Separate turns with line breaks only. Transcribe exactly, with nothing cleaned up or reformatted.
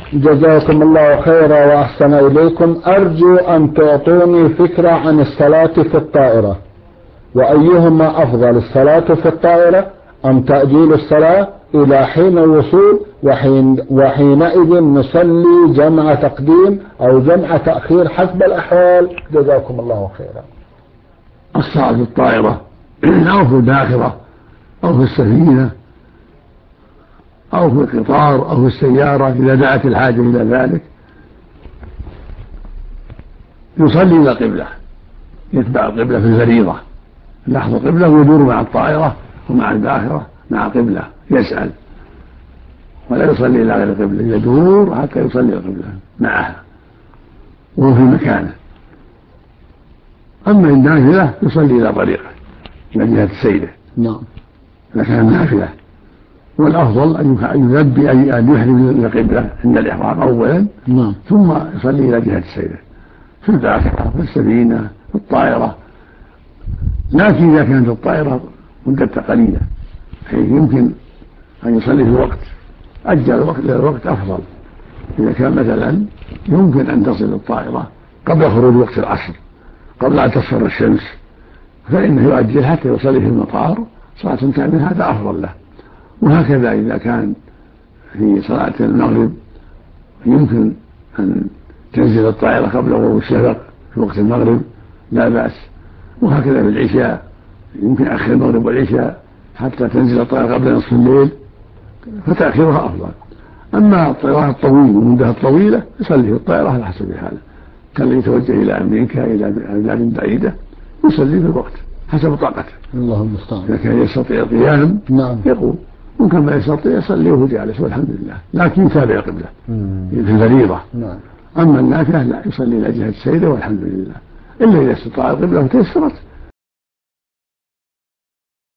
جزاكم الله خيرا وأحسن إليكم. أرجو أن تعطوني فكرة عن الصلاة في الطائرة، وأيهما أفضل، الصلاة في الطائرة أم تأجيل الصلاة إلى حين الوصول وحين وحينئذ نصلي جمع تقديم أو جمع تأخير حسب الأحوال. جزاكم الله خيرا.
الصلاة في الطائرة أو في الباخرة أو في السفينة أو في القطار أو في السيارة إذا دعت الحاجة إلى ذلك يصلي إلى القبلة، يتبع القبلة في الفريضة، يلاحظ القبلة ويدور مع الطائرة ومع الباخرة مع قبلة، يسأل ولا يصلي إلى غير القبلة، يدور حتى يصلي القبلة معها وهو في مكانه. أما النافلة يصلي إلى طريقه إلى جهة السيدة.
نعم.
إذا كان نافلة، والأفضل أن يلبي أن يحرم إلى القبلة عند الإحرام أولا.
نعم.
ثم يصلي إلى جهة السيدة في الباخرة في السفينة في الطائرة. لكن إذا كانت الطائرة مدة قليلة حيث يمكن أن يصلي في الوقت، أجل الوقت إلى الوقت أفضل. إذا كان مثلا يمكن أن تصل الطائرة قبل خروج وقت العصر قبل أن تصفر الشمس، فإنه يؤجل حتى يصلي في المطار صلاة كاملة، هذا أفضل له. وهكذا إذا كان في صلاة المغرب يمكن أن تنزل الطائرة قبل غروب الشفق في وقت المغرب لا بأس. وهكذا في العشاء يمكن أخر المغرب والعشاء حتى تنزل الطائرة قبل نصف الليل، فتأخيرها أفضل. أما الطيران الطويل والمدة الطويلة يصلي في الطائرة على حسب حاله، كان يتوجه إلى أمريكا إلى بلاد بعيدة يصلي في الوقت حسب طاقته.
الله المستعان.
إذا كان يستطيع القيام
نعم
يقوم، ممكن ما يستطيع يصلي وهو جالس والحمد لله، لكن يتابع القبلة في الفريضة.
نعم.
أما النافلة لا، يصلي إلى جهة السيدة والحمد لله، إلا إذا استطاع القبلة وتيسرت